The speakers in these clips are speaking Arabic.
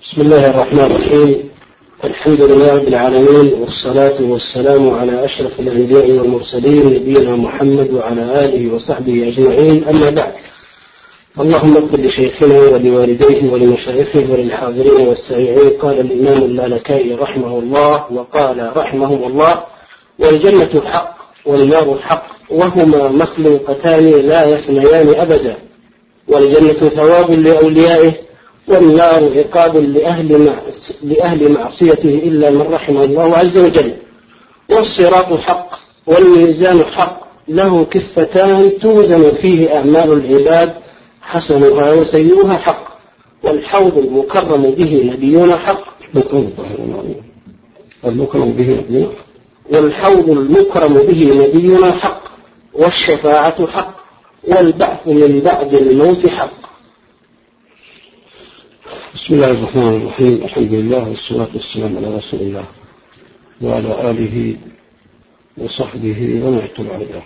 بسم الله الرحمن الرحيم. الحمد لله رب العالمين، والصلاة والسلام على أشرف الأنبياء والمرسلين نبينا محمد وعلى آله وصحبه أجمعين، أما بعد. اللهم اغفر لشيخنا ولوالديه ولمشايخه وللحاضرين والسامعين. قال الإمام اللالكائي رحمه الله وقال رحمه الله: والجنة حق والنار حق، وهما مخلوقتان لا يفنيان أبدا. والجنة ثواب لأوليائه، والنار عقاب لأهل معصيته إلا من رحم الله عز وجل. والصراط حق والميزان حق، له كفتان توزن فيه أعمال العباد، حسنها وسيئها حق. والحوض المكرم به نبينا حق، والحوض المكرم به نبينا حق. والشفاعة حق، والبعث من بعد الموت حق. بسم الله الرحمن الرحيم. الحمد لله والصلاة والسلام على رسول الله وعلى آله وصحبه ومن اهتدى عليه.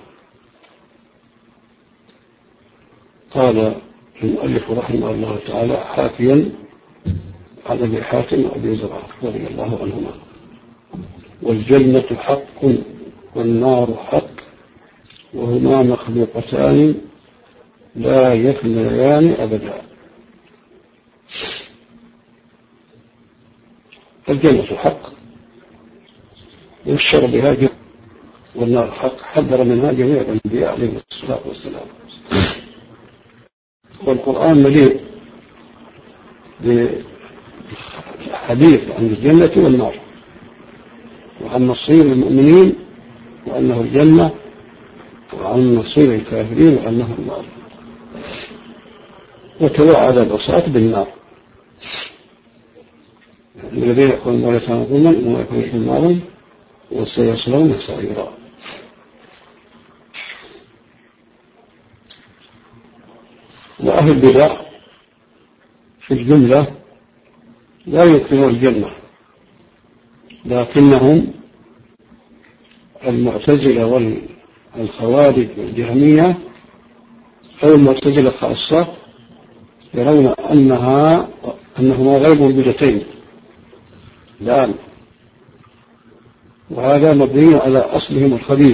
قال المؤلف رحمه الله تعالى حاكيا على ابي حاتم وابي زرعه رضي الله عنهما: والجنة حق والنار حق، وهما مخلوقتان لا يفنيان أبدا. الجنة حق يبشر بها جنة، والنار حق حذر منها جميع الأنبياء عليهم الصلاة والسلام. والقرآن مليء بحديث عن الجنة والنار، وعن مصير المؤمنين وأنه الجنة، وعن مصير الكافرين وأنه النار. وتوعد العصاة بالنار، الذين يقولون لا تنظلما وما يكون في النار وسيصلون سعيرا. وأهل البدع في الجملة لا ينكرون الجنة، لكنهم المعتزلة والخوارج والجهمية أو المعتزلة خاصة يرون أنهما غير موجودتين الآن، وهذا مبني على أصلهم الخبيث،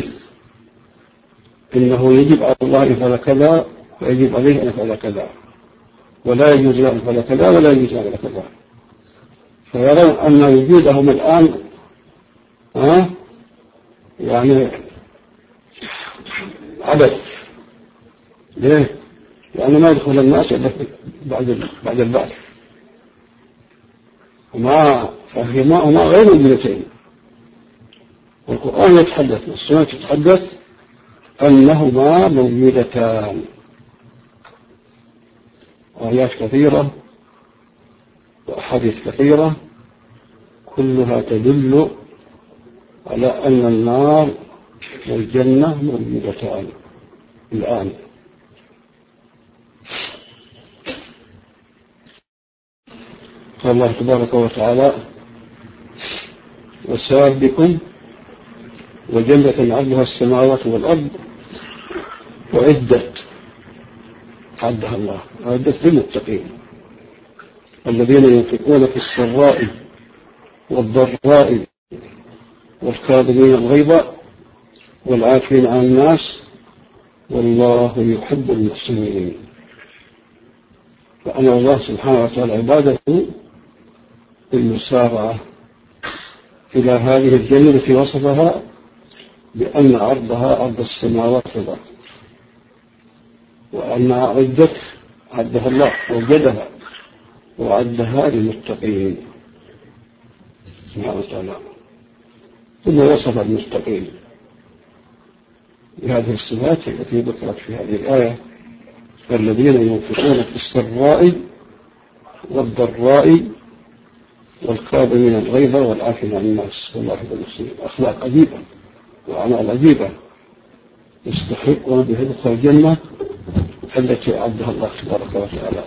إنه يجب على الله أن يفعل كذا ويجب عليه أن يفعل كذا، ولا يجوز له أن يفعل كذا ولا يجوز له أن يفعل كذا. فيرون أن وجودهم الآن يعني عبث. ليه؟ لأنه ما يدخل الناس إلا بعد البعث، فهما غير موجودتين. والقرآن يتحدث والسنة تتحدث أنهما موجودتان، آيات كثيرة وأحاديث كثيرة كلها تدل على أن النار والجنة موجودتان الآن. قال الله تبارك وتعالى: وسابكم وجنة عرضها السماوات والأرض وعدت، عدها الله، عدت للمتقين الذين ينفقون في السراء والضراء والكاظمين الغيظ والعافين عن الناس والله يحب المحسنين. فأمر الله سبحانه وتعالى عبادته بالمسارعة إلى هذه الجنة التي وصفها بأن عرضها عرض السماوات والأرض، وأنها عدها الله، وجدها وعدها للمتقين سبحانه وتعالى. ثم وصف المتقين بهذه الصفات التي ذكرت في هذه الآية: الذين ينفقون في السراء والضراء والكاظمين الغيظ والعافين عن الناس والله يحب المحسنين. أخلاق عجيبة وأعمال عجيبة يستحقون بها دخول الجنة التي أعدها الله تبارك وتعالى.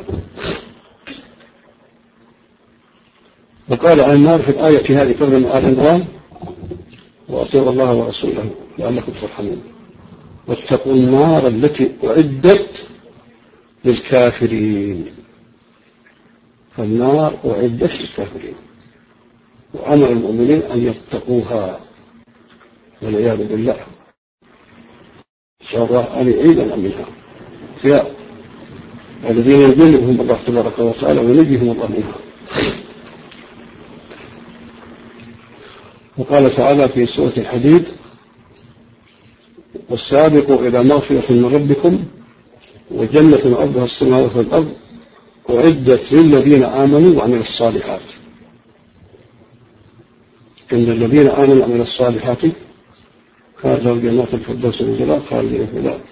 وقال عن النار في الآية هذه كما من آل عمران: وأطيعوا الله ورسوله لعلكم ترحمون، واتقوا النار التي أعدت للكافرين. فالنار أعدت للكافرين، وأمر المؤمنين أن يتقوها والعياذ بالله، نسأل الله أن يعيذنا منها الذين يجنبهم الله تبارك وتعالى وينجيهم الله منها. وقال تعالى في سورة الحديد: والسابقوا إلى مغفرة من ربكم وجنة أرضها السماوات والأرض أعدت للذين آمنوا وعملوا الصالحات. إن الذين آمنوا وعملوا الصالحات كانت لهم جنات الفردوس نزلا خالدين فيها.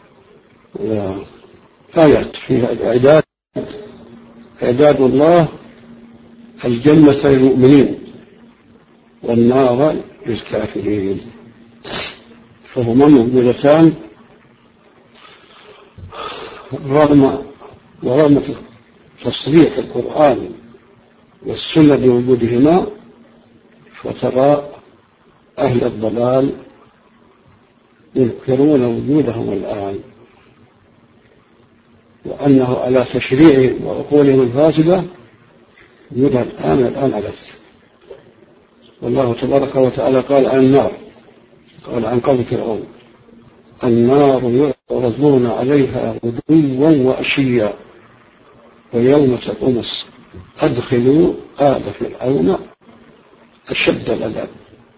آيات فيها إعداد الله الجنة للمؤمنين والنار للكافرين، فهما موجودتان ورغم تصريح القرآن والسنة بوجودهما، فترى أهل الضلال ينكرون وجودهم الآن، وأنه على تشريعهم وعقولهم الفاسدة وجودها الآن علت. والله تبارك وتعالى قال عن النار، قال عن قوم فرعون: النار يعرضون عليها غدوا وعشيا ويوم تقوم الساعة أدخلوا آل فرعون أشد العذاب.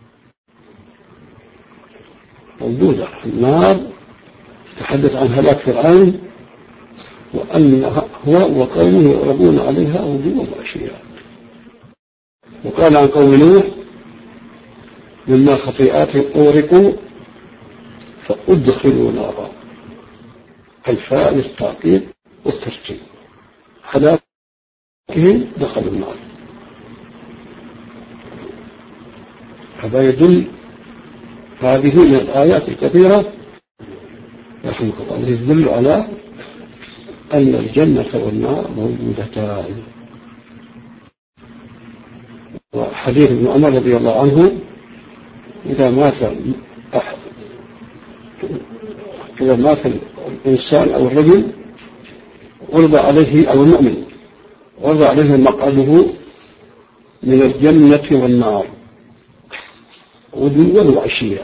موجودة النار، تحدث عن هلاك فرعون وأن هو وقومه يعرضون عليها غدوا وعشيا. وقال عن قوم نوح: مما خطيئاتهم أغرقوا فأدخلوا نارا. الفاء للتعقيب والترتيب، هلاكهم دخلوا النار. هذا يدل، هذه من الآيات الكثيرة رحمك الله يدل على أن الجنة والنار موجودتان. وحديث ابن عمر رضي الله عنه: إذا مات الإنسان أو الرجل عرض عليه، أو المؤمن عرض عليه مقعده من الجنة والنار غدوا وعشيا،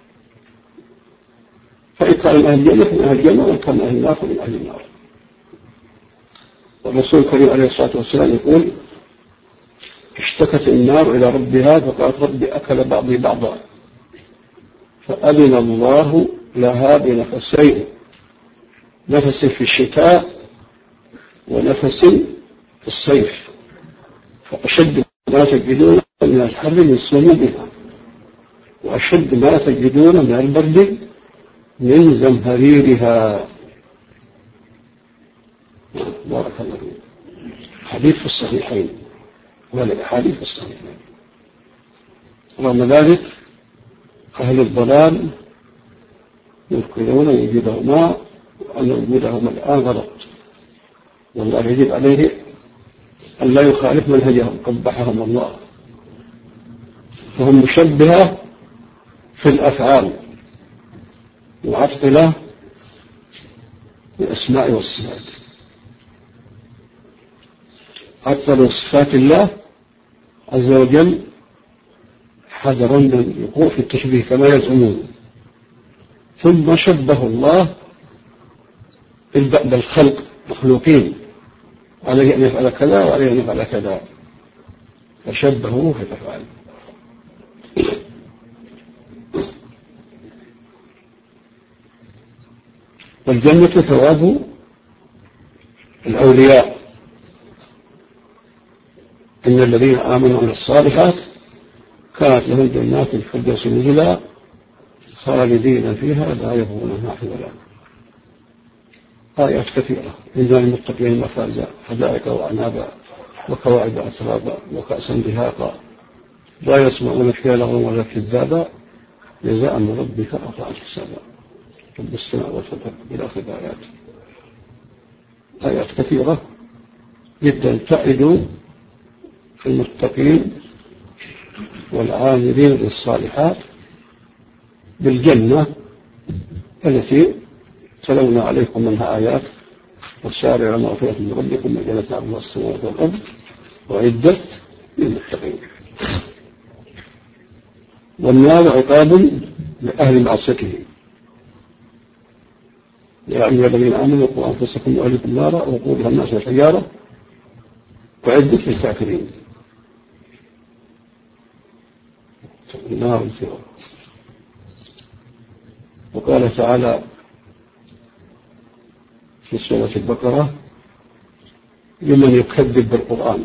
فإن كان من أهل الجنة من أهل الجنة، وإن كان من أهل النار من أهل النار. والرسول الكريم عليه الصلاة والسلام يقول: اشتكت النار إلى ربها فقالت: ربي أكل بعضي بعضا، فأذن الله لها بنفسين، نفس في الشتاء ونفس في الصيف، فأشد ما تجدون من الحر من سمومها، وأشد ما تجدون من البرد من زمهريرها. بارك الله فيك. حديث في الصحيحين، والحديث في الصحيحين. رغم ذلك أهل الضلال يذكرون وجودهما، وأن وجودهما الآن غلط، والله يجب عليه أن لا يخالف منهجهم قبحهم الله. فهم مشبهة في الأفعال معطلة بالأسماء والصفات، عطلوا صفات الله عز وجل حذرا من الوقوع في التشبيه كما يزعمون، ثم شبه الله بالخلق مخلوقين، عليه أن يفعل كذا وعليه أن يفعل كذا، فشبهوه في الأفعال. والجنة ثواب الأولياء، إن الذين آمنوا من الصالحات كانت لهم جنات الفردوس نزلا خالدين فيها لا يبغون عنها حولا. آيات كثيرة: إن للمتقين مفازا حدائق وأعنابا وكواعب أترابا وكأسا دهاقا لا يسمعون فيها لغوا ولا كذابا جزاء من ربك عطاء حسابا رب السماوات والأرض إلى آخر الآيات. آيات كثيرة جدا تعد المتقين والعاملين للصالحات بالجنة التي تلونا عليكم منها آيات: والسارع مغفرة من ربكم وجنة عرضها السماوات والأرض وعدت للمتقين. والنار عقاب لأهل معصيته. يا أيها الذين آمنوا قوا أنفسكم وأهليكم نارا وقودها الناس والحجارة وعدت للكافرين. النار الفرار. وقال تعالى في سورة البقرة لمن يكذب بالقرآن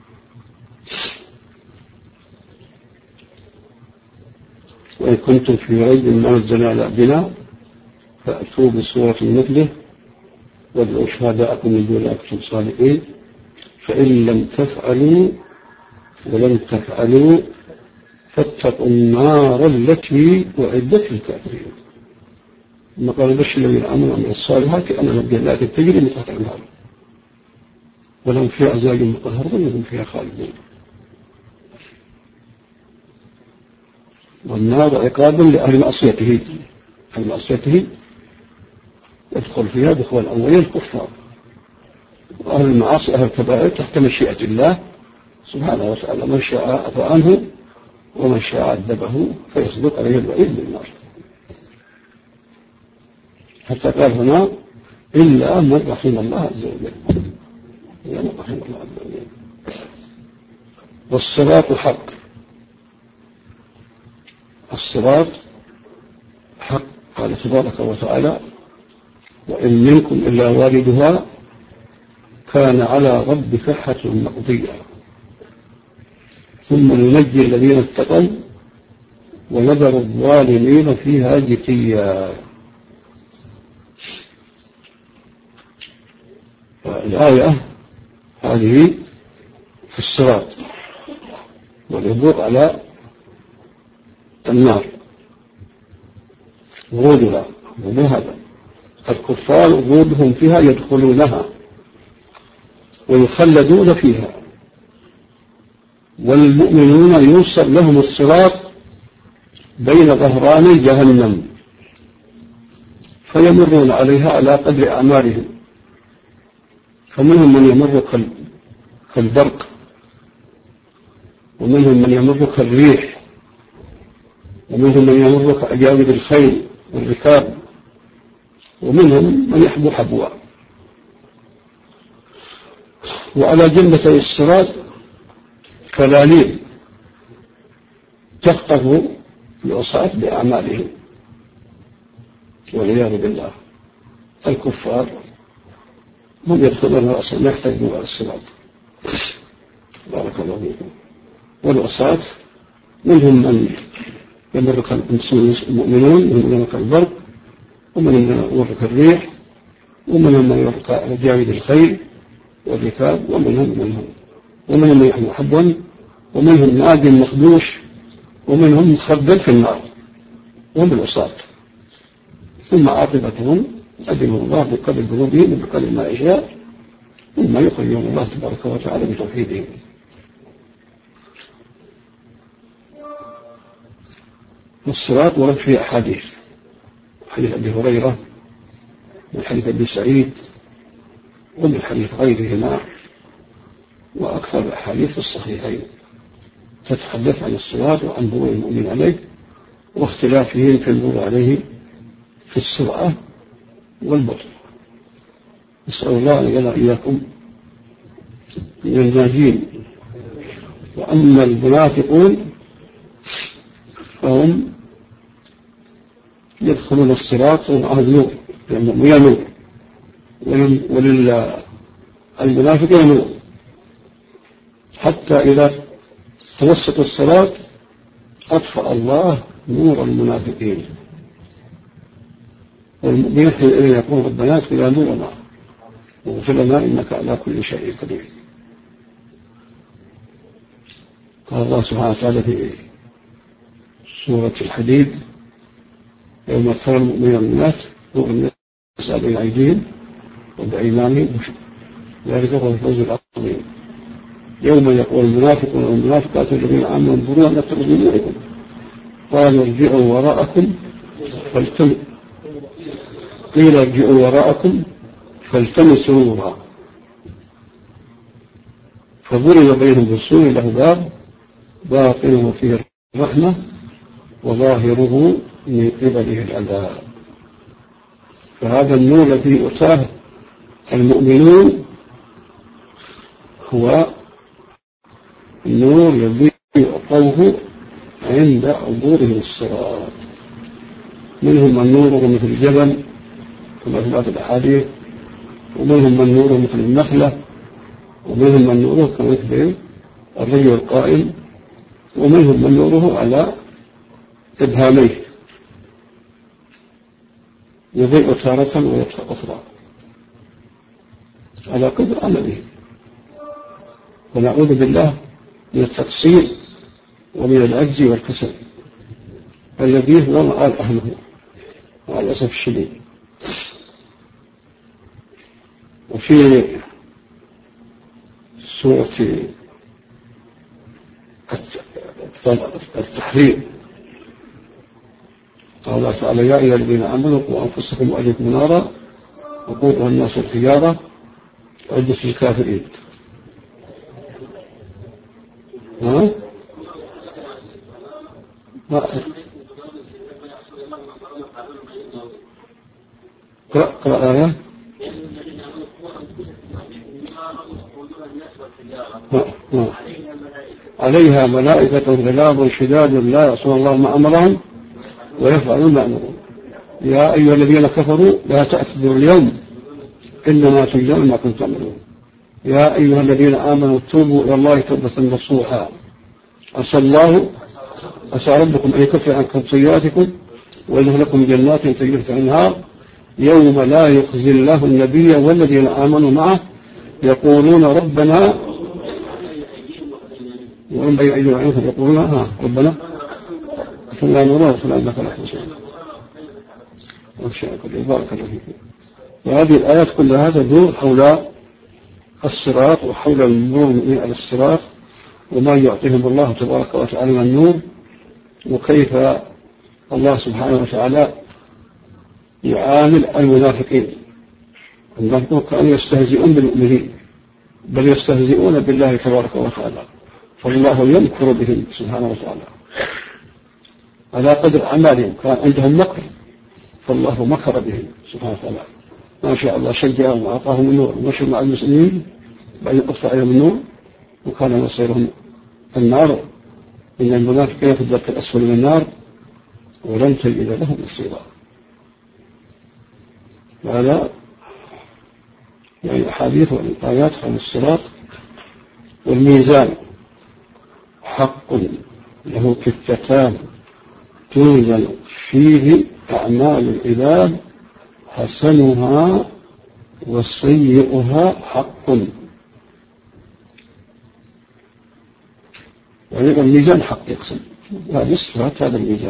وإن كنتم في ريب مما نزلنا على عبدنا فأتوا بسورة مثله وادعوا شهداءكم من دون الله إن كنتم صادقين فإن لم تفعلوا ولم تفعلوا فاتقوا النار التي أعدت للكافرين. ثم قال بشر الذين آمنوا وعملوا الصالحات أنهم جنات تجري من تحتها الأنهار ولهم فيها أزواج مطهرة وهم فيها خالدون. والنار عقاب لأهل معصيته. أهل معصيته يدخل فيها دخول أولين الكفار، وأهل المعاصي أهل الكبائر تحت مشيئة الله سبحانه وتعالى، من شاء عفى عنه ومن شاء عذبه فيصدق عليه الوعيد بالنار. حتى قال هنا إلا من رحم الله عز وجل. إلا من رحم الله عز وجل. والصراط حق. الصراط حق. قال تبارك وتعالى وإن منكم إلا واردها كان على ربك حتما مقضيا ثم ننجي الذين اتقوا ونذر الظالمين فيها جثيا. الآية هذه في الصراط والعبور على النار ورودها ومهبا. الكفار ورودهم فيها يدخلونها ويخلدون فيها، والمؤمنون يوصل لهم الصراط بين ظهراني جهنم فيمرون عليها على قدر أعمالهم، فمنهم من يمر كالبرق ومنهم من يمر كالريح ومنهم من يمر كأجاود الخيل والركاب ومنهم من يحبو حبوا. وعلى جنبتي الصراط كلاليب تخطف العصاة بأعمالهم والعياذ بالله. الكفار هم يدخلون الأصل ما يحتاجون على الصراط. بارك الله فيكم. والعصاة منهم من يمر كالمؤمنون ومنهم يمر كالبرق ومنهم من يمر كالريح ومنهم من يمر كأجاود الخيل والركاب ومنهم من يحمل حبوا ومنهم ناد مخدوش ومنهم مخبل في النار وهم العصاة. ثم عاقبتهم أدموا الله بقدر ذنوبهم وبقدر ما يشاء ثم يخرجهم الله تبارك وتعالى بتوحيدهم. والصراط ورد فيه أحاديث، حديث أبي هريرة وحديث أبي سعيد ومن حديث غيرهما وأكثر الأحاديث في الصحيحين تتحدث عن الصراط وعن مرور المؤمن عليه واختلافهم في المرور عليه في السرعة والبطء. نسأل الله أن يجعلنا إياكم من الناجين. وأما المنافقون فهم يدخلون الصراط ومعه النور ينور وللمنافق ينور حتى إذا توسط الصراط أطفأ الله نور المنافقين والمؤمنين حينئذ يقول ربنا اغفر لنا نورنا واغفر لنا إنك على كل شيء قدير. قال الله سبحانه وتعالى في سورة الحديد يوم ترى المؤمنين والناس نور الناس بين أيديهم وبأيمانهم ذلك هو الفوز العظيم. يوم يقول المنافقون والمنافقات الذين آمنوا انظروا نقتبس من نوركم قالوا ارجعوا وراءكم قيل ارجعوا وراءكم فالتمسوا نورا فضرب بينهم بالسور له باب باطنه فيه الرحمة وظاهره من قبله العذاب. فهذا النور الذي يؤتاه المؤمنون هو النور الذي يعطوه عند عبورهم الصراط. منهم من نوره مثل الجبل كما في بعض الأحاديث، ومنهم من نوره مثل النخلة، ومنهم من نوره كمثل الرجل القائم، ومنهم من نوره على إبهاميه يضيء تارة ويطفأ أخرى على قدر عمله. ونعوذ بالله من التقصير ومن العجز والكسل الذي هو مآل أهله مع الأسف الشديد. وفي سورة التحريم قال الله تعالى: يا أيها الذين آمنوا قوا أنفسكم وأهليكم نارا وقودها الناس والحجارة أعدت للكافرين. ها؟ قرأ آية عليها ملائكة غلاظ شداد لا يعصون الله ما أمرهم ويفعلون ما أمرهم. يا أيها الذين كفروا لا تعتذروا اليوم إنما تجزون ما كنتم تعملون. يا أيها الذين آمنوا توبوا إلى الله توبة نصوحا عسى ربكم أن يكفر عنكم سيئاتكم ويجعل لكم جنات تجري من تحتها الأنهار يوم لا يخزي الله النبي والذين آمنوا معه يقولون ربنا يقولون ربنا فلا نرى فلا لك الحسن بارك الله فيكم. وهذه الآيات كلها تدور حول الصراط وحول المؤمنين على الصراط وما يعطيهم الله تبارك وتعالى من النور، وكيف الله سبحانه وتعالى يعامل المنافقين. المنافقون كانوا يستهزئون بالمؤمنين بل يستهزئون بالله تبارك وتعالى، فالله يمكر بهم سبحانه وتعالى على قدر أعمالهم. كان عندهم مكر فالله مكر بهم سبحانه وتعالى. ما شاء الله شجعهم وأعطاهم النور ومشوا مع المسلمين بعد قصة عليهم النور وكان مصيرهم النار. إن المنافقين في الدرك الأسفل من النار ولن تجد لهم نصيرا. هذا يعني أحاديث والآيات عن الصراط. والميزان حق له كفتان توزن فيه أعمال العباد حسنها وسيئها حق. يعني الميزان حق يقسم هذه الصفات هذا الميزان.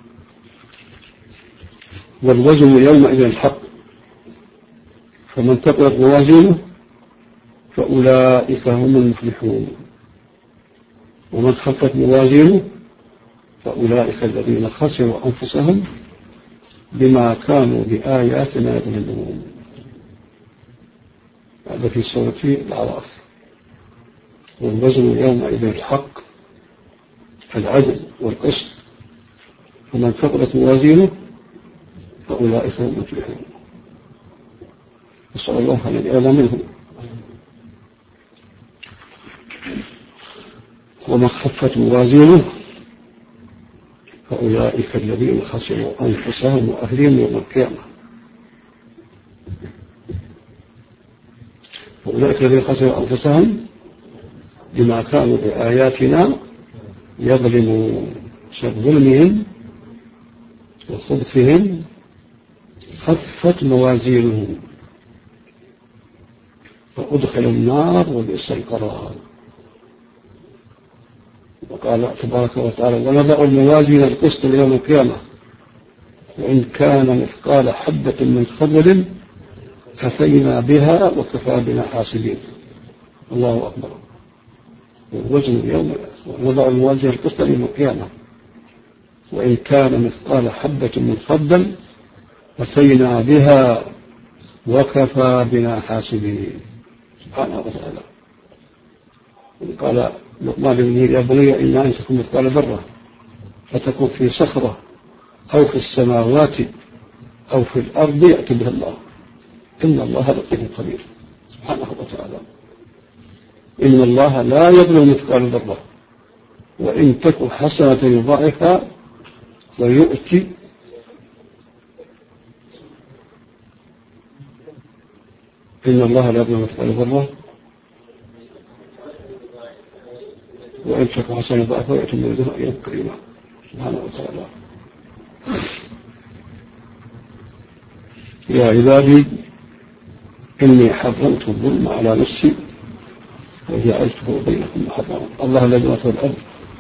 والوزن يومئذ الحق فمن ثقلت موازينه فأولئك هم المفلحون ومن خفت موازينه فأولئك الذين خسروا أنفسهم بما كانوا بآياتنا يظلمون. هذا في سورة الأعراف. والوزن يومئذ الحق العدل والقسط فمن ثقلت موازينه فأولئك هم المفلحون. نسأل الله أن يجعلنا منهم. ومن خفت موازينه فأولئك الذين خسروا أنفسهم وأهلهم يوم القيامة. فأولئك الذين خسروا أنفسهم بما كانوا بآياتنا يظلمون. ظلمهم وخبثهم خفت موازينهم فأدخلوا النار وبئس القرار. وقال تبارك وتعالى: ونضع الموازين القسط ليوم القيامة وإن كان مثقال حبة من خردل أتينا بها وكفى بنا حاسبين. الله أكبر. والوزن يوم ونضع الموازين القسط ليوم القيامة وإن كان مثقال حبة من خردل أتينا بها وكفى بنا حاسبين. سبحانه وتعالى. قال لقمان لابنه يا بني إما أن تكون مثقال ذرة فتكون في صخرة أو في السماوات أو في الأرض يأتي بها الله إن الله لطيف خبير سبحانه وتعالى. إن الله لا يظلم مثقال ذرة وإن تك حسنة يضاعفها ويؤتي إن الله لا يظلم مثقال ذرة وإن تك حسنة يضاعفها ويؤتي من لدنه أجرا كريما سبحانه وتعالى. يا عبادي إني حرمت الظلم على نفسي وجعلته بينكم محرما. الله الذي وصف الأرض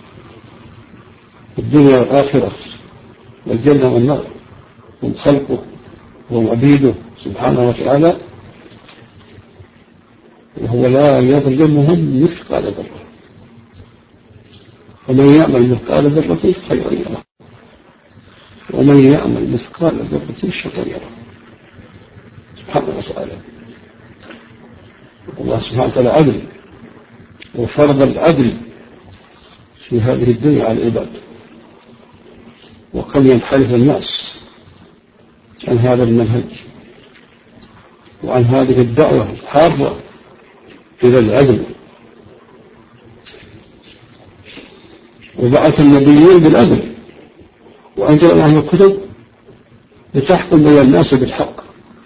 الدنيا والآخرة والجنة والنار هم خلقه وهم عبيده سبحانه وتعالى وهو لا يظلمهم مثقال ذرة ومن يعمل مثقال ذرة خيرا يره ومن يعمل مثقال ذرة شرا يره سبحانه وتعالى. الله سبحانه وتعالى عدل وفرض العدل في هذه الدنيا على العباد وكم ينحرف الناس عن هذا المنهج وعن هذه الدعوة الحارة إلى العدل. وبعث النبيين بالعدل وأنزل لهم الكتب لتحكم بين الناس بالحق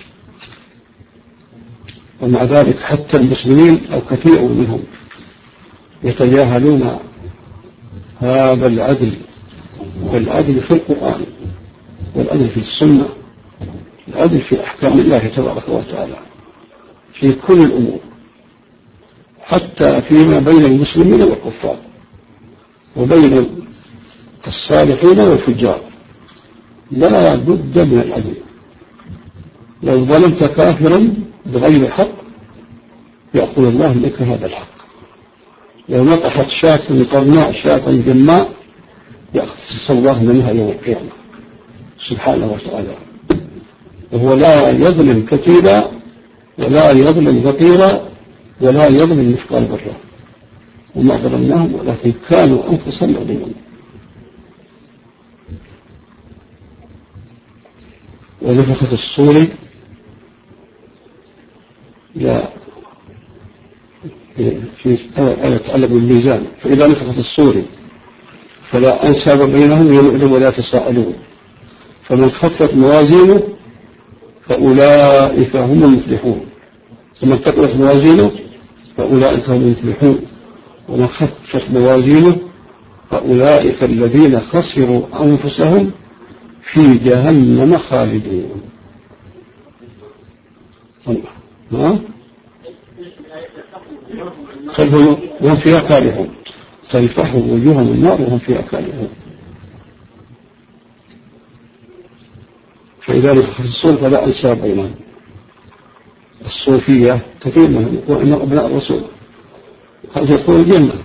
ومع ذلك حتى المسلمين أو كثير منهم يتجاهلون هذا العدل والعدل في القرآن والعدل في السنة العدل في أحكام الله تبارك وتعالى في كل الأمور حتى فيما بين المسلمين والكفار وبين الصالحين والفجار لا بد من العدل. لو ظلمت كافرا بغير حق يأخذ الله لك هذا الحق. لو نطحت شاة قرناء شاة جماء يأخذ الله منها يوم القيامة سبحانه وتعالى. وهو لا يظلم كثيرا ولا يظلم فقيرا ولا يظلم مثقال ذرة وما ظلمناهم ولكن كانوا أنفسهم يظلمون. ونفخ في الصور في يتعلق بالميزان فإذا نفخ في الصور فلا أنساب بينهم يومئذ ولا تساءلون فمن خفت موازينه فأولئك هم المفلحون ومن ثقلت موازينه فأولئك هم المفلحون ومن خفت موازينه فأولئك الذين خسروا أنفسهم في جهنم خالدون. وهم فيها كارهون تلفح وجوههم النار وهم فيها كارهون. فإذا نفخ في الصور فلا أنساب بينهم. الصوفية كثير منهم يقول إنهم أبناء الرسول هذا يدخل الجنة.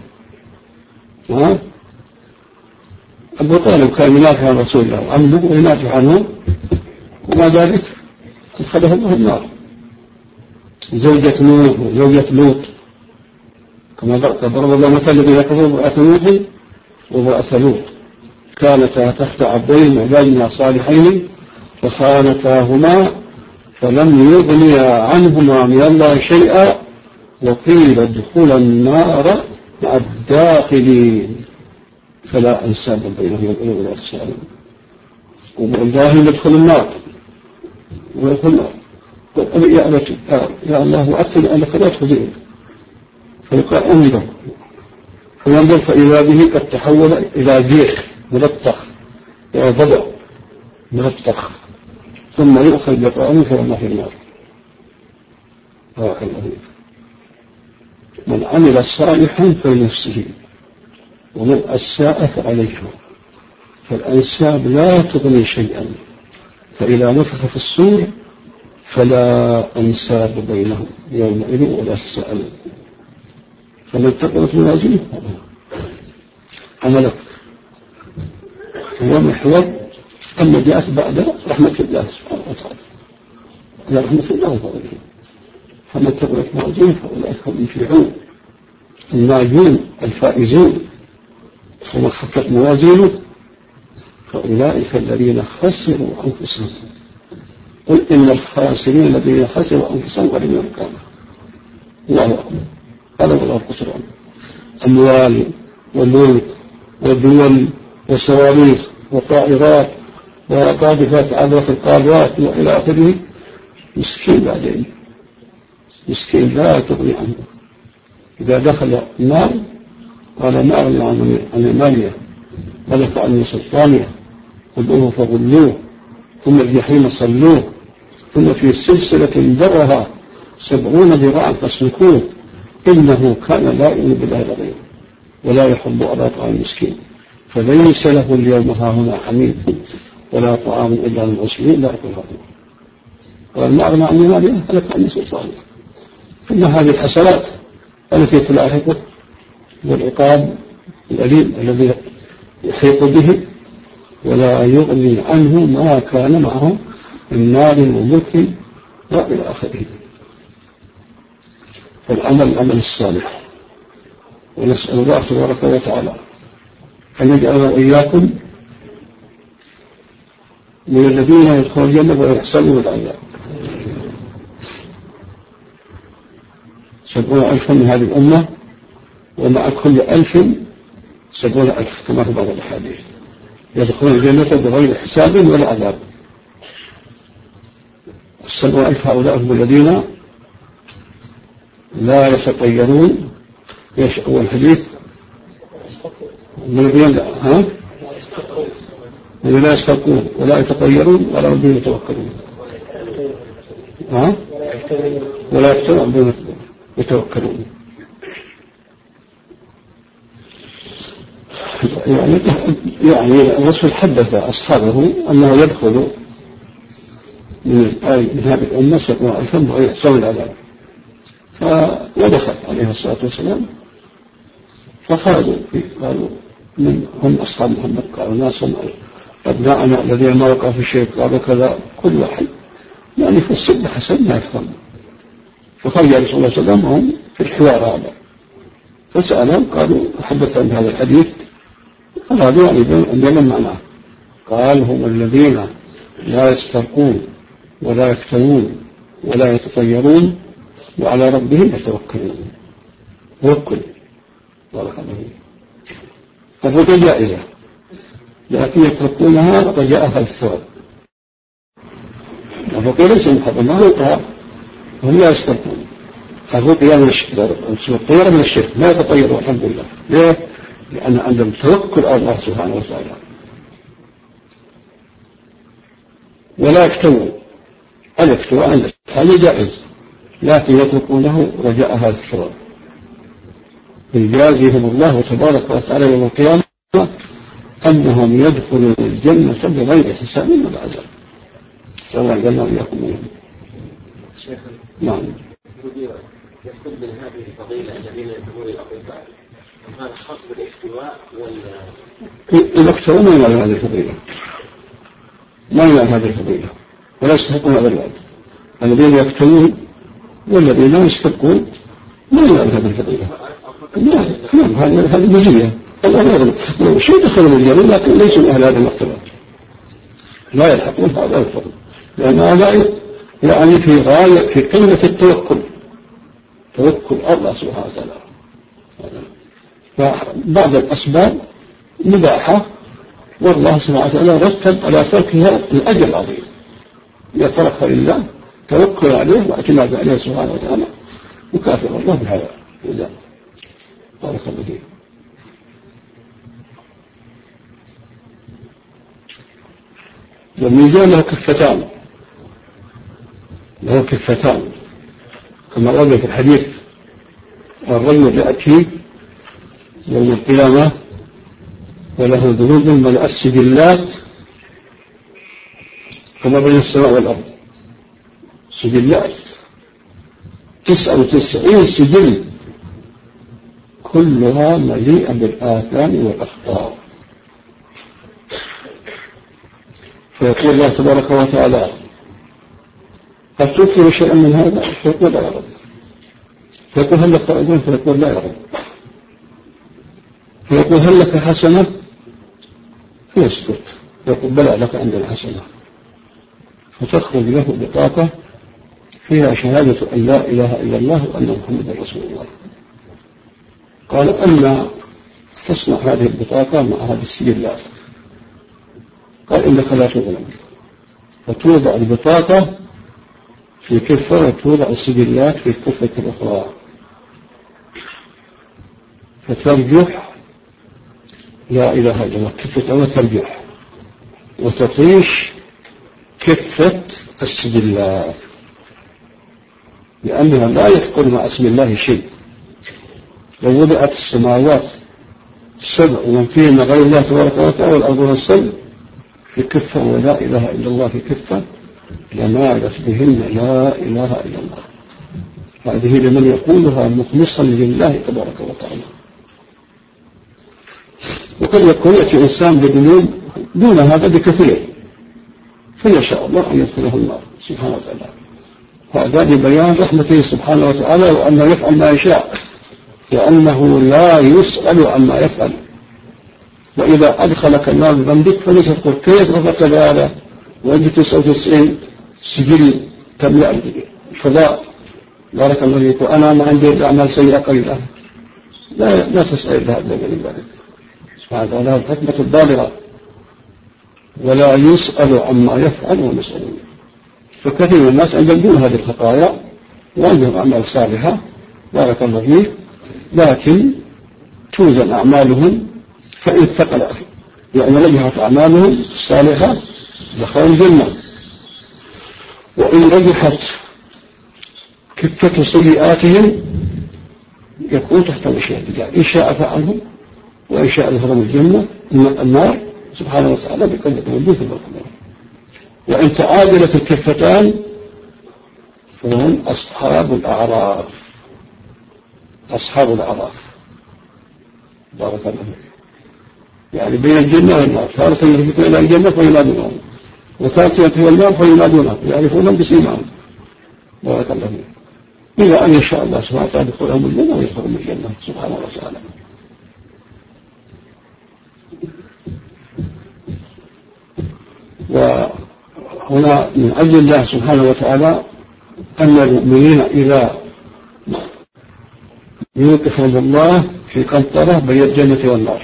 أبو طالب كان ينافع عن رسول الله وعمه ينافع عنه وما ذلك أدخله الله النار. زوجة نوح وزوجة لوط كما ضرب الله مثل الذين كفروا امرأة نوح وامرأة لوط كانتا تحت عبدين من عبادنا صالحين فخانتاهما فلم يغنيا عنهما من الله شيئا وقيل ادخلا النار مع الداخلين فلا أنساب بينهم ولا تساءلون. والله يدخل النار ويدخل النار يا الله وأكد أنك لا تخزئني فيقال انظر فينظر فإذا به قد تحول إلى ذيخ ملطخ إلى ضبع ملطخ ثم يؤخذ بطعامه فيرمى في النار. بارك الله فيك. من عمل صالحا فلنفسه ومن أساء فعليها فالأنساب لا تغني شيئا فإذا نفخ في الصور فلا أنساب بينهم يومئذ ولا تساءلون. فمن ثقلت موازينه عملك هو محور أما جاءت بعد رحمة الله سبحانه وتعالى على رحمة الله وفضله. فمن ثقلت موازينه فأولئك هم المفلحون الناجون الفائزون ومن خفت موازينه فأولئك الذين خسروا أنفسهم. قل إن الخاسرين الذين خسروا أنفسهم ولم يركبوا. الله أكبر. هذا هو الخسران. أموال وملك ودول وصواريخ وطائرات وقاذفات عبرة القارات وإلى آخره. مسكين بعدين، مسكين لا تغني عنه. إذا دخل النار قال ما أغني عن مالية ولك عني سلطانية خذوه فغلوه ثم الجحيم صلوه ثم في سلسلة ذرها 70 ذراعا فاسلكوه إنه كان لا يؤمن بالله العظيم ولا يحب على طعام المسكين فليس له اليوم هاهنا حميم ولا طعام إلا من غسلين لا يأكل هذا. قال ما أغنى عني مالية ولك عني سلطانية. ثم هذه الحسنات التي تلاحقه والعقاب الأليم الذي يحيط به ولا يغني عنه ما كان معه من مال وملك وإلى آخره. فالعمل الصالح، ونسأل الله تبارك وتعالى أن يجعلنا وإياكم من الذين يدخلون الجنة ويحسنون العذاب. 70,000 من هذه الأمة ومع كل 1000 70,000 كما في بعض الأحاديث يدخلون الجنة بغير حساب ولا عذاب. 70,000 هؤلاء هم الذين لا يتطيرون. ايش أول حديث؟ الذين لا يسترقون ولا يتطيرون ولا ربهم يتوكلون. ولا يفترون يتوكلون. يعني الرسول حدث أصحابه أنه يدخل من هذه الأمة 70,000 ويحصل العذاب. ودخل عليه الصلاة والسلام فقالوا من هم أصحاب محمد؟ قالوا ناس هم أبناءنا الذين ما وقعوا في شيء قالوا كذا. كل واحد يعني في السن حسن ما يفهم. فخرج رسول الله صلى الله عليه وسلم وهم في الحوار هذا فسألهم قالوا حدثهم بهذا الحديث قالوا يعني بين معناه. قال هم الذين لا يسترقون ولا يكتمون ولا يتطيرون وعلى ربهم يتوكلون. توكل بارك الله فيك. الرقية جائزة لكن يتركونها رجاءها الثواب. الرقية ليس محرم ما رقها هم لا يسترقون. الرقية من الطيرة من الشرك ما يتطيروا الحمد لله. ليه؟ لأن عندهم توكل على الله سبحانه وتعالى. ولا يكتوون. الاكتواء عند هذا جائز لكن يتركونه رجاء هذا الثواب. يجازيهم الله تبارك وتعالى يوم القيامة أنهم يدخلون الجنة بغير حساب ولا عذاب. صلى الله عليه وسلم. نعم. يأخذ من هذه الفضيلة الذين يذهبون الأطباء هذا خاص بالاحتواء ولا؟ الاحتواء ما ينال هذه الفضيلة، ما ينال هذه الفضيلة ولا يستحقون هذا الوعد. الذين يكتمون والذين لا يستحقون ما ينال هذه الفضيلة. نعم هذه مزية. الله شيء دخلوا من الجنة لكن ليسوا من أهل هذه المرتبات. لا يلحقون هذا الفضل لأن هذا يعني في غاية في قمة التوكل. توكل الله سبحانه وتعالى. فبعض الأسباب مباحة والله سبحانه وتعالى رتب على تركها الأجر العظيم. يتركها لله توكل عليه واعتماد عليه سبحانه وتعالى يكافئ الله بهذا. بارك الله فيك. والميزان له كفتان، له كفتان كما ورد في الحديث الرجل يأتي يوم القيامة وله ذنوب ملأ السجلات كما بين السماء والأرض. سجلات 99 سجل كلها مليئة بالآثام والأخطاء. فيقول الله تبارك وتعالى هل تنكر شيئا من هذا؟ فيقول لا يا رب. فيقول هل لك أذن؟ فيقول لا يا رب. فيقول هل لك حسنة؟ فيسكت، يقول بلى لك عندنا حسنة، فتخرج له بطاقة فيها شهادة أن لا إله إلا الله وأن محمد رسول الله. قال أما تصنع هذه البطاقة مع هذه السجلات؟ قال إنك لا تظلم. فتوضع البطاقة في كفة وتوضع السجلات في الكفة الأخرى، فترجح لا إله إلا الله كفة أولى ترجح، وتطيش كفة السجلات، لأنها لا يثقل مع اسم الله شيء. لو وضعت السماوات السبع ومن فيهن غير الله تبارك وتعالى والأرض السبع في كفة ولا إله إلا الله في كفة لمالت بهن لا إله إلا الله. هذه لمن يقولها مخلصا لله تبارك وتعالى. وقد يكون يأتي إنسان بدون دون هذا بكثير فيشاء الله أن يدخله النار سبحانه وتعالى. هذا لبيان رحمته سبحانه وتعالى وأنه يفعل ما يشاء، لأنه لا يسأل عما يفعل. وإذا أدخلك النار بذنبك فليس تقول كيف غفرت هذا وأنت 99 سجل تملأ الفضاء بارك الله فيك وأنا ما عندي أعمال سيئة قليلة. لا تسأل هذا من ذلك سبحانه وتعالى الحكمة البالغة، ولا يسأل عما يفعل وهم يسألون. فكثير من الناس عندهم دون هذه الخطايا وعندهم أعمال صالحة بارك الله فيه، لكن توزن أعمالهم فإن ثقلت يعني رجحت أعمالهم الصالحة دخلوا الجنة، وإن رجحت كفة سيئاتهم يكون تحت مشيئة الله، إن شاء فعلهم وإن شاء دخلوا الجنة النار سبحانه وتعالى بقدر وجوه الرحمن. وإن تعادلت الكفتان فهم أصحاب الأعراف، أصحاب الأعراف بارك الله فيك، يعني بين الجنة والنار، ثالثا يلفتون إلى الجنة فينادونهم وثالثا يلفتون إلى النار فينادونهم يعرفونهم بسيماهم بارك الله فيك، إلى أن يشاء الله سبحانه وتعالى يدخلهم الجنة ويدخلهم الجنة سبحانه وتعالى. وهنا من أجل الله سبحانه وتعالى أن المؤمنين إذا يوقفهم الله في قنطرة بين الجنة والنار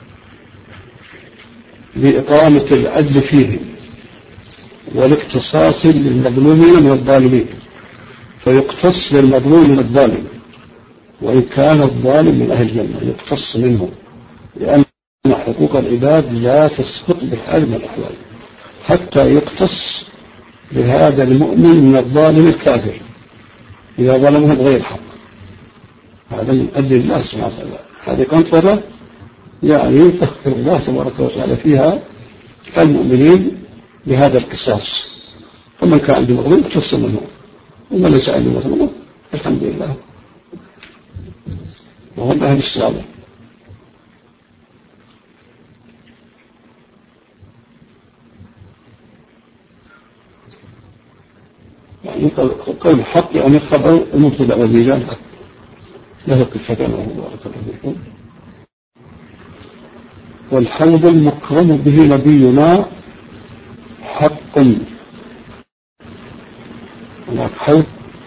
لإقامة العدل فيهم والاقتصاص للمظلومين من الظالمين، فيقتص للمظلوم من الظالم وإن كان الظالم من أهل الجنة يقتص منه، لأن حقوق العباد لا تسقط بحال من الأحوال حتى يقتص بهذا المؤمن من الظالم الكافر إذا ظلمه بغير حق. هذا من أجل الله سبحانه وتعالى. هذه قنطرة يعني يطهر الله تبارك وتعالى فيها المؤمنين بهذا القصاص، فمن كان عنده مظلوم يقتص منه ومن ليس عنده مظلوم الحمد لله وهم أهل السعادة. يعني قول الحق يعني خبر المبتدأ والميزان حق له كفتان وهو بارك الله فيكم. والحوض المكرم به نبينا حق، هناك حوض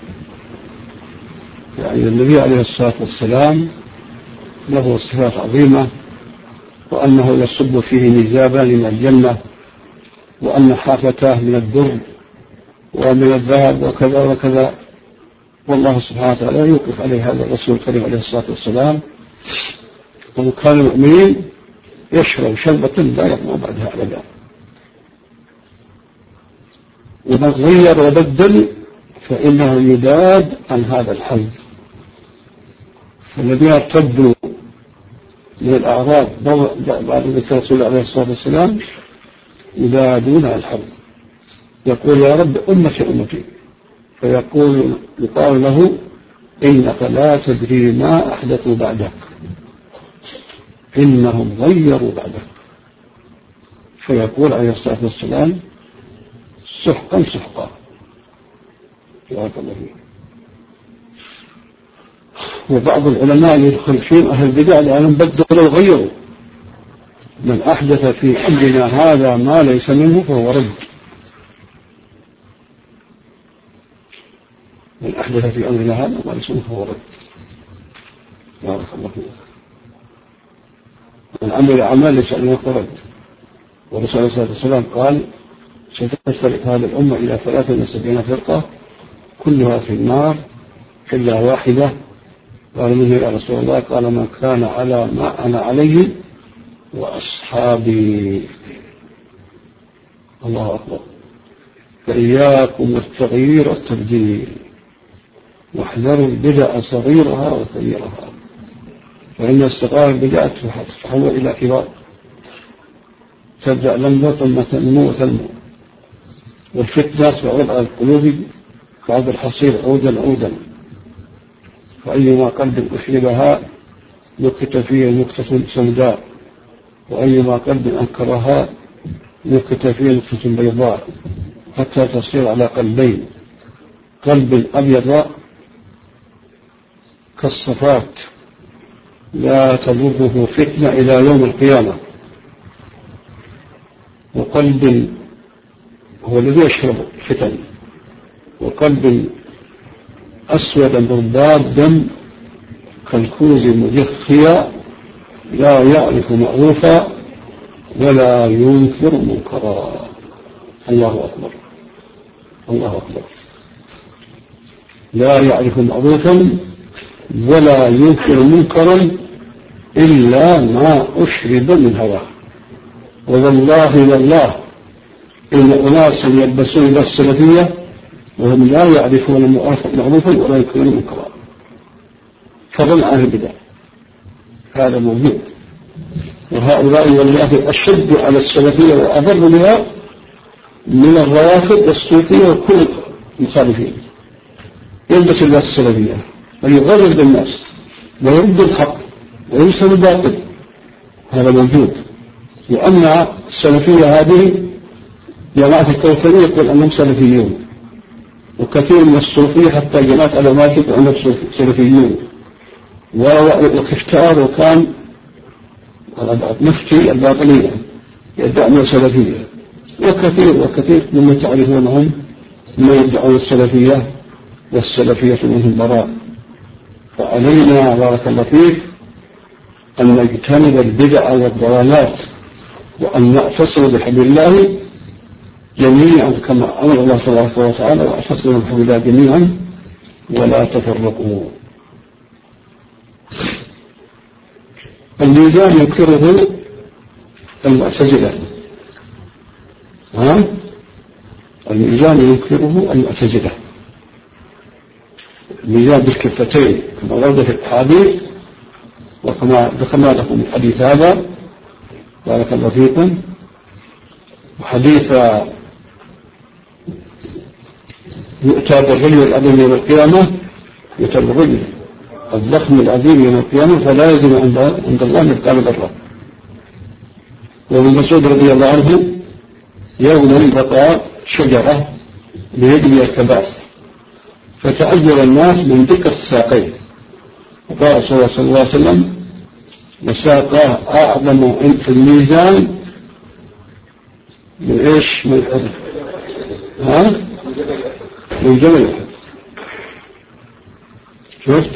يعني النبي عليه الصلاة والسلام له صفات عظيمة، وأنه يصب فيه ميزابا من الجنة، وأن حافتاه من الدر ومن الذهب وكذا وكذا، والله سبحانه وتعالى يوقف عليه هذا الرسول الكريم عليه الصلاة والسلام، وكان المؤمنين يشرب شربة لا يقوم بعدها أبدا. ومن غير وبدل فإنه يداد عن هذا الحوض. فالذين ارتدوا من الأعراب بعد الرسول عليه الصلاة والسلام يدادون عن الحوض، يقول يا رب أمتي أمتي، فيقول يقال له إنك لا تدري ما أحدثوا بعدك، إنهم غيروا بعدك. فيقول عليه الصلاة والسلام سحقا سحقا. بارك الله فيك. وبعض العلماء يدخل فيهم أهل البدع لأنهم بدلوا وغيروا. من أحدث في أمرنا هذا ما ليس منه فهو رد. من أحدث في أمرنا هذا ما ليس منه فهو رد. بارك الله فيك. من عمل أعمال ليس منه فهو رد. والرسول عليه الصلاة والسلام قال ستفترق هذه الأمة إلى 73 فرقة كلها في النار إلا واحدة. قال منه يا رسول الله؟ قال من كان على ما أنا عليه وأصحابي. الله أكبر. فإياكم والتغيير والتبديل واحذروا البدع صغيرها وكبيرها فإن استقرار البدع تتحول إلى كبار. تبدأ لمدة ثم تنمو وتنمو. والفتنة تعود على القلوب بعد الحصير عودا عودا. فأيما قلب أشربها نكت فيه نكتة سوداء وأيما قلب أنكرها نكت فيه نكتة بيضاء حتى تصير على قلبين. قلب أبيض كالصفات لا تضره فتنة إلى يوم القيامة. وقلب هو الذي يشرب الفتن. وقلب أسود مربادا كالكوز مجخيا لا يعرف معروفا ولا ينكر منكرا. الله أكبر. الله أكبر. لا يعرف معروفا ولا ينكر منكرا إلا ما أشرب من هواه. والله إن أناسا يلبسون لباس السلفية وهم لا يعرفون معروفا ولا ينكرون منكرا فضلا عن البدع. هذا موجود. وهؤلاء والله أشد على السلفية وأضر بها من الروافض والصوفية وكل المخالفين. يلبس لباس السلفية ويغرر بالناس ويرد الحق وينشر الباطل. هذا موجود. وأما السلفية هذه جماعة الكوثرية يقول أنهم سلفيون. وكثير من الصوفية حتى جماعة العلماء يقول أنهم سلفيون. وكفتار وكان مفتي الباطنية يدعي أنه سلفية. وكثير ممن تعرفونهم من يدعون السلفية والسلفية منهم براء. فعلينا بارك الله فيك أن نجتنب البدع والضلالات وأن نعتصم بحبل الله جميعا كما أمر الله تبارك وتعالى واعتصموا بحبل الله جميعا ولا تفرقوا. الميزان ينكره المعتزلة. الميزان ينكره المعتزلة. الميزان بالكفتين كما ورد في الحديث وكما ذكرنا لكم الحديث هذا بارك الله فيكم. وحديث يؤتى بالرجل العظيم يوم القيامة يؤتى بالرجل الضخم العظيم يوم القيامة فلا يزن عند الله مثقال ذرة. وابن مسعود رضي الله عنه يوما بقى شجرة بيده الكباس فتعجل الناس من دقة الساقين. وقال صلى الله عليه وسلم وساقاه أعظم في الميزان من إيش؟ من الحد. من جمل الحد. شفت؟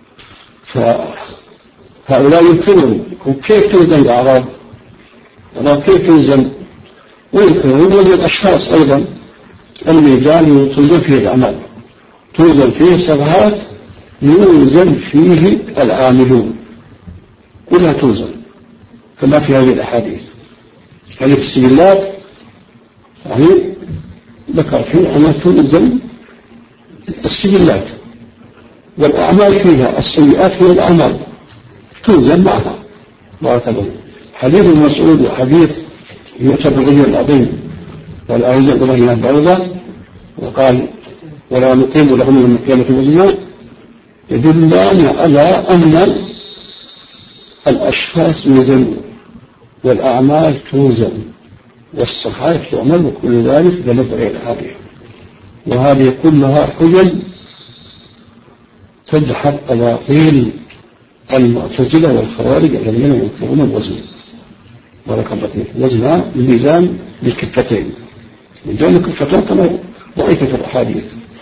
فهؤلاء ينكرون. وكيف توزن الأعراض؟ كيف توزن؟ وينكرون وزن الأشخاص أيضا. الميزان توزن فيه الأعمال توزن فيه صفحات يوزن فيه العاملون كلها توزن كما في هذه الأحاديث. هذه السجلات يعني ذكر فيه أنها توزن السجلات والأعمال فيها السيئات فيها الأعمال توزن معها. بارك الله. حديث المسعود وحديث يؤتى بالرجل العظيم والأعزاء الله بعوضة وقال ولا نقيم لهم من القيامة وزنا يدلان على أن الأشخاص يوزن والأعمال توزن والصحائف تعمل وكل ذلك بنظر الحديث. وهذه كلها حجج تدحض أباطيل المعتزلة والخوارج الذين ينكرون الوزن. بارك الله فيك. وزنها الميزان بالكفتين، ميزان الكفتين كما ضعيف في الأحاديث.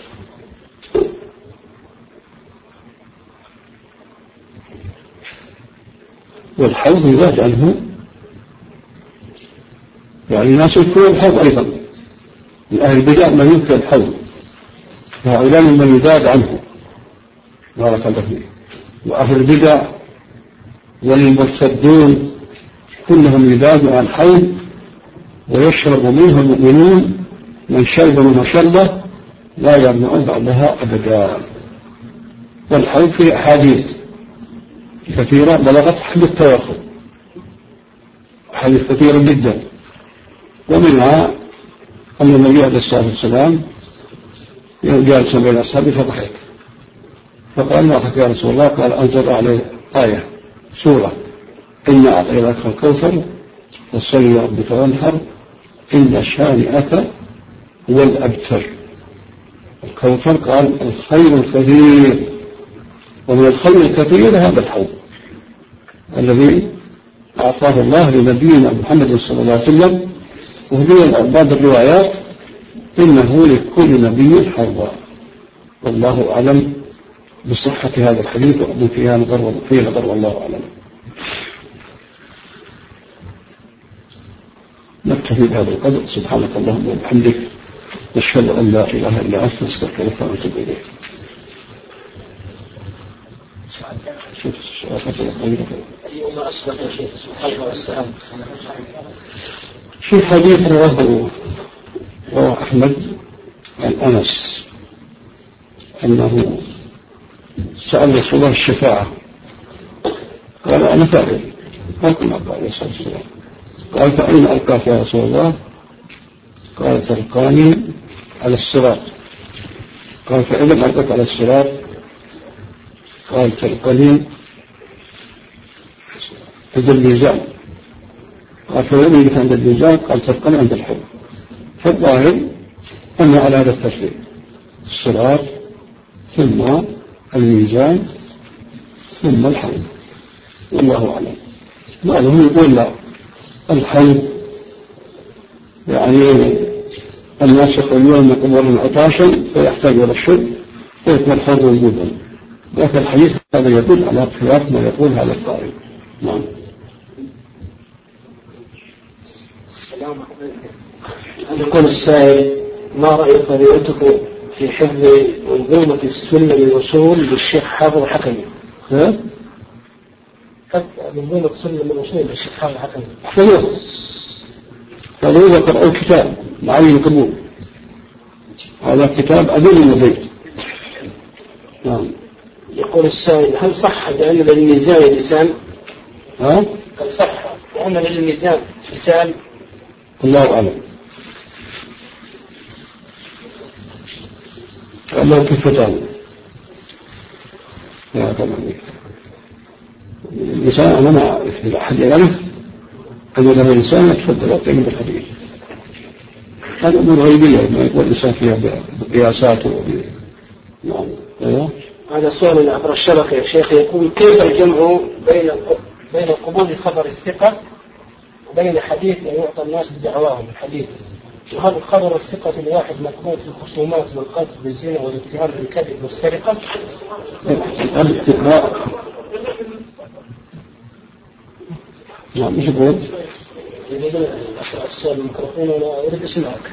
والحوض يزاد عنه، يعني الناس يذكرون الحوض أيضا، من أهل البدع من ينكر الحوض، وهؤلاء من يزاد عنه. بارك الله فيه. وأهل البدع والمرتدون كلهم يزادوا عن الحوض، ويشرب منه المؤمنون، من شرب منه شربة لا يرجعون بعدها أبدا. والحوض في أحاديث كثيرة بلغت حد التواتر، أحاديث كثيرة جدا، ومنها أن النبي عليه الصلاة والسلام جالس بين أصحابه فضحك، فقال: ما ضحك يا رسول الله؟ قال: أنزل عليه آية سورة: إنا أعطيناك الكوثر فصل لربك وانحر إن شانئك هو الأبتر. الكوثر قال الخير الكثير، ومن الخير الكثير هذا الحوض الذي أعطاه الله لنبينا محمد صلى الله عليه وسلم. وهذه بعض الروايات إنه لكل نبي حوضا. والله أعلم بصحة هذا الحديث، وأن فيه نظر والله أعلم. نكتفي بهذا القدر. سبحانك اللهم وبحمدك، نشهد أن لا إله إلا أنت، نستغفرك ونتوب إليك. أيهما أصبح يا شيخ؟ سبحان الله والسلام. في حديث رواه أحمد عن أنس أنه سأل رسول الله الشفاعة، قال: أنا فاعل. قال: ما قال صلى الله عليه وسلم. قال: فأين ألقاك يا رسول الله؟ قال: تلقاني على الصراط. قال: فإن لم ألقاك على الصراط؟ قال: تلقاني عند الميزان. قال: فلم يجد عند الميزان؟ قال: تلقاني عند الحوض. فالظاهر أن على هذا الترتيب: الصراط ثم الميزان ثم الحوض، والله أعلم. بعضهم يقول: لا، الحوض يعني الناس يخرجون من قبورهم عطاشا فيحتاج إلى الشرب ويكون الحوض موجودا، لكن الحديث هذا يدل على خلاف ما يقول هذا القائل. نعم. يقول السائل: ما رأي فضيلتكم في حفظ منظومة السنة للوصول للشيخ حافظ حكمي؟ حفظ منظومة السنة للوصول للشيخ حافظ حكمي. فضيلة قرأوا كتاب معين القبول، هذا كتاب أدل المزيد. نعم. يقول السائل: هل صح بأن للميزان لسان؟ هل صح بأن للميزان لسان؟ الله أعلم. الله كفتان يا كمان اللسان. أنا ما أعرف إذا أحد يعرف أن له لسان يتفضل أطيب بالحديث. هذا أمور غيبية ما يقول الإنسان فيها بقياساته. نعم. هذا سؤال عبر الشبكة يا شيخ، يقول: كيف الجمع بين قبول خبر الثقة وبين حديث لا يعطى الناس بدعواهم الحديث؟ وهل خبر الثقة الواحد مقبول في الخصومات والقذف بالزنا والاتهام بالكذب والسرقة؟ نعم. مش يقول؟ السؤال الميكروفون ولا أريد أسمعك.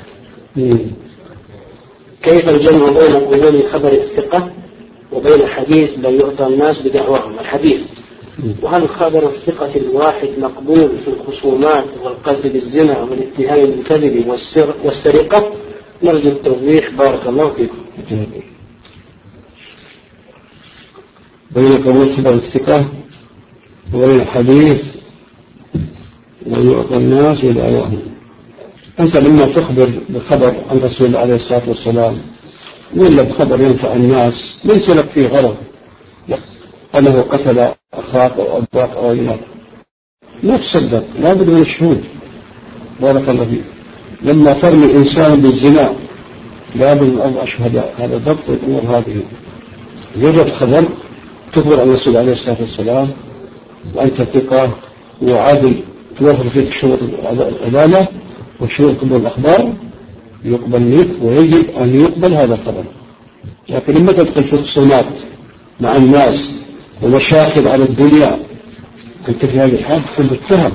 كيف الجمع بين قبول خبر الثقة وبين حديث لا يعطى الناس بدعواهم الحديث؟ وهل خبر الثقة الواحد مقبول في الخصومات والقذف بالزنا والاتهام بالكذب والسرقة؟ نرجو التوضيح بارك الله فيكم. بين قبول خبر الثقة وبين حديث لا يعطى الناس بدعواهم. أنت لما تخبر بخبر عن رسول الله عليه الصلاة والسلام ولا بخبر ينفع الناس ليس لك فيه غرض أنه قتل أخاك أو أباك أو أمك، لا تصدق، لا بد من الشهود. بارك الله فيك. لما ترمي الإنسان بالزنا لا بد من 4 شهداء. هذا ضبط الأمور هذه. يوجد خبر تخبر عن الرسول عليه الصلاة والسلام وأنت ثقة وعادل توفر فيك شروط العدالة وشروط قبول الأخبار يقبل منك، ويجب أن يقبل هذا الخبر. لكن لما تدخل في خصومات مع الناس ومشاكل على الدنيا أنت في هذه الحال تكون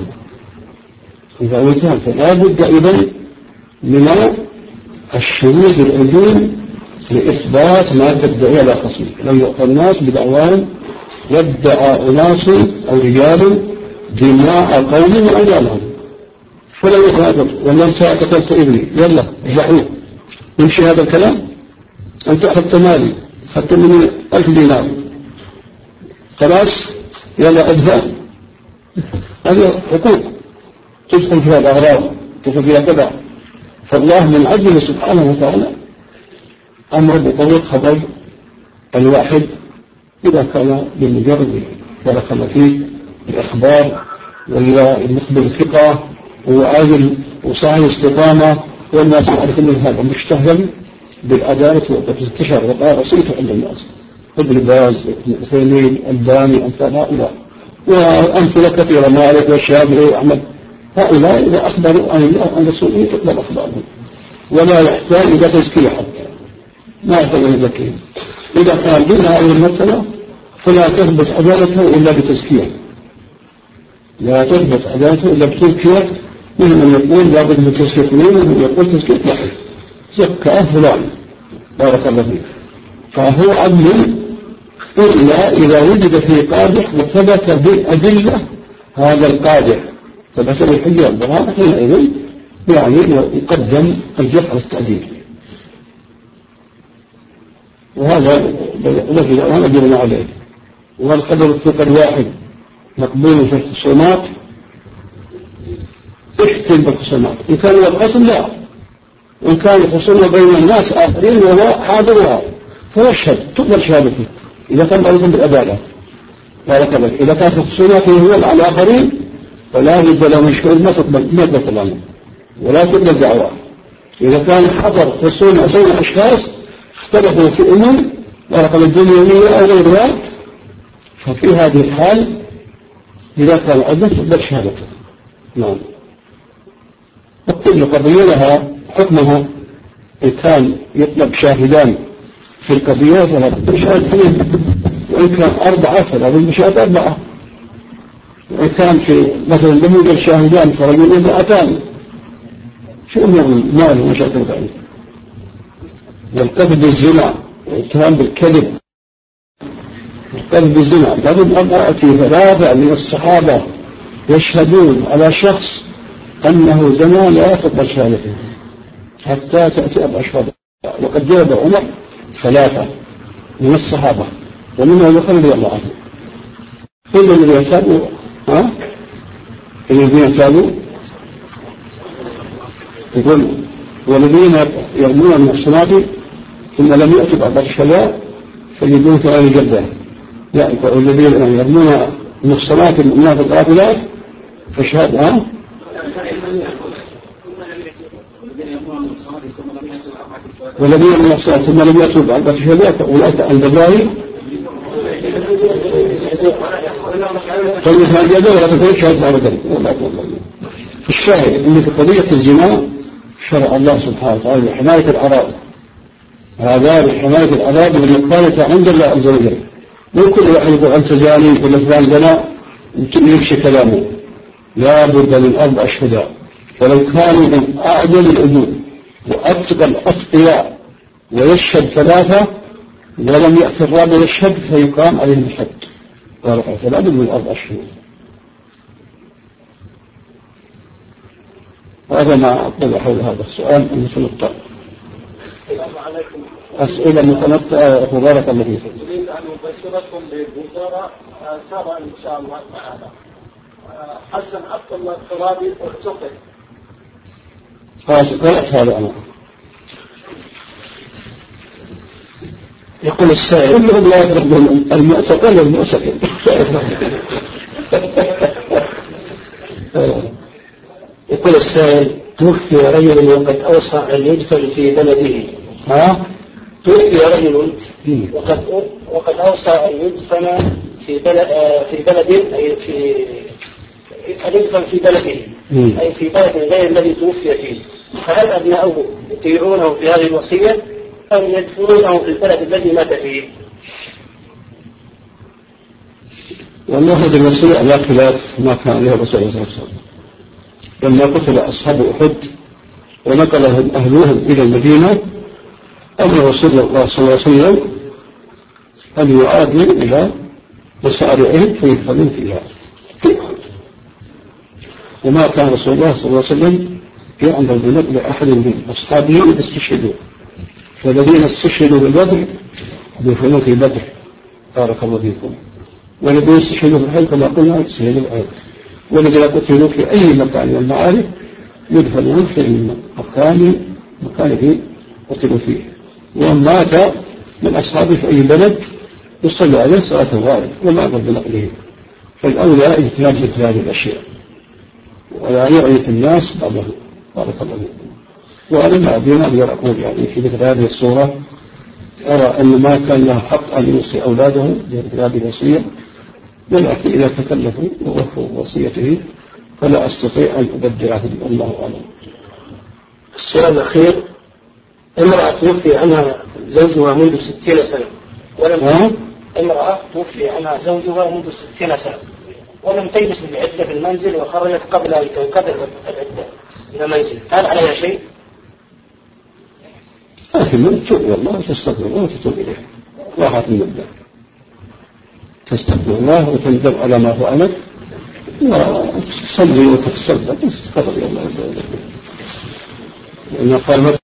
متهم، فلا بد أيضا من الشهود العدول لإثبات ما تدعي على خصمك. لو يؤتى الناس بدعوان يدعى أناس أو رجال دماء قوم وأجالهم فلا يتعاقب، ولا أنت قتلت ابني يلا اذبحوه، يمشي هذا الكلام؟ أنت أخذت مالي، أخذت مني 1000 دينار، خلاص يلا ادفع. هذه حقوق تدخل فيها الأغراض، تدخل فيها كذا. فالله من عدله سبحانه وتعالى أمر بقبول خبر الواحد إذا كان بمجرد بارك الله فيه الإخبار ولا المخبر ثقة وعادل وصاحب استقامة والناس يعرفون من هذا مشتهر بالعدالة والانتشار وقال رسيته عند الناس ابن باز ابن عثيمين الباني أمثال هؤلاء وأمثلة كثيرة مالك والشافعي وأحمد. هؤلاء إذا أخبروا عن الله عن رسوله تقبل أخبارهم ولا يحتاج إلى تزكية حتى ما يحتاج إلى تزكية. إذا كان دون هذه المرتبة فلا تثبت عدالته إلا بتزكية، لا تثبت عدالته إلا بتزكية. من يقول لابد من تزكية اثنين ومن يقول تزكية واحد. زكاة فلان بارك الله فيك فهو عدل إلا إذا وجد في قادح وثبت بالأدلة هذا القادح ثبت بالحجاب، وهذا حينئذ يعني يقدم الجرح والتأديب. وهذا جرنا عليه. والقدر الثقة الواحد مقبول في الخصومات. احتل بالخصومات إن كان الخصم لا، وإن كان الخصوم بين الناس آخرين وهو حاضرها فيشهد تقبل شهادته إذا كان معروفا بالعدالة. إذا كانت الخصومات هو مع الآخرين فلا بد له من شهود ما تقبل كلامه ولا تقبل دعواه. إذا كان حضر خصوم بين أشخاص اختلفوا في أمور بارك الله الدنيوية أو غيرها ففي هذه الحال إذا كان عدل تقبل شهادته. نعم. وكل قضية لها حكمها. إن كان يطلب شاهدان في القضية فلا تقبل شهادتين، وإن كان 4 فلا تقبل شهادة 4، وإن كان في مثلا لم يوجد شاهدان فرجل 2 في أمور المال ومشاكل ذلك. والقذف بالزنا والاتهام بالكذب. القذف بالزنا لابد أن يأتي 3 من الصحابة يشهدون على شخص أنه زنا لا تقبل شهادته حتى تأتي 4 شهادة. وقد جاب عمر 3 من الصحابة ومنهم عمر رضي الله عنه. كل الذين تابوا الذين تابوا يقول والذين يرمون المحصنات ثم لم يأتوا ب4 شهادات فيجدون 8 جلدة. لا والذين يرمون المحصنات المؤمنات الغافلات فشهادة والذين من المحصنات ثم لم يأتوا ب4 شهادات فأولئك البزائر فالمثال جدا ولا تكون شهادة أبدا. الشاهد أن في قضية الزنا شرع الله سبحانه وتعالى لحماية الأراضي. هذا لحماية الأراضي والمقالة عند الله عز وجل. مو كل واحد يقول أنت زاني ولا فلان زنا يمشي كلامه. لا بد من 4 شهداء، ولو كانوا من أعدل العدول وأتقى الأتقياء ويشهد 3 ولم يأتي الرابع يشهد فيقام عليهم الحد. فلا بد من 4 شهود. هذا ما أقول حول هذا السؤال المتنطع. أسئلة متنطعة أخو بارك الله فيكم. أريد أن أبشركم ببشارة سارة إن شاء الله تعالى. حسن عبد الله الترابي اعتقل. قرأت هذا أنا. يقول السائل كلهم لا يفرقون المعتقل والمعتقل. يقول السائل توفي رجل وقد أوصى أن يدفن في بلده. توفي رجل وقد أوصى أن يدفن في بلد أي أن يدفن في بلده أي في بلد غير الذي توفي فيه، فهل أبناؤه يطيعونه في هذه الوصية أم يدفنونه في البلد الذي مات فيه؟ والله هذه الوصية على خلاف ما كان عليه الرسول صلى الله عليه وسلم لما قتل أصحاب أحد ونقلهم أهلهم إلى المدينة. أمر رسول الله صلى الله عليه وسلم أن يعادوا إلى مصارعهم فيدفنون فيها، وما كان رسول الله صلى الله عليه وسلم يأمر بنقل أحد من أصحابه إذا استشهدوا، فالذين استشهدوا بالبدر يدفنون في بدر بارك الله فيكم، والذين استشهدوا في الحج كما قلنا استشهدوا الحج، والذين قتلوا في أي مكان من المعارك يدفنون في المكان قتلوا فيه، ومن مات من أصحابه في أي بلد يصلى عليه صلاة الغائب وما أمر بنقله. فالأولى اجتناب مثل هذه الأشياء ولا يعيث الناس بعضه بارك الله فيكم. وأنا ما أدري ما أقدر أقول يعني في مثل هذه الصورة أرى أن ما كان له حق أن يوصي أولاده بمثل هذه الوصية، ولكن إذا تكلفوا ووفوا وصيته فلا أستطيع أن أبدعهم، الله أعلم. السؤال الأخير: امرأة توفي عنها زوجها منذ 60 سنة امرأة توفي عنها زوجها منذ 60 سنة ولم تجلس العدة في المنزل وخرجت قبل أن تنقضي العدة إلى منزل، هل عليها شيء؟ لكن تتوب إلى الله وتستغفر الله وتتوب إليه، راحت المدة تستغفر الله وتندم على ما فعلت وتصلي وتتصدق وتستغفر الله. لأن قال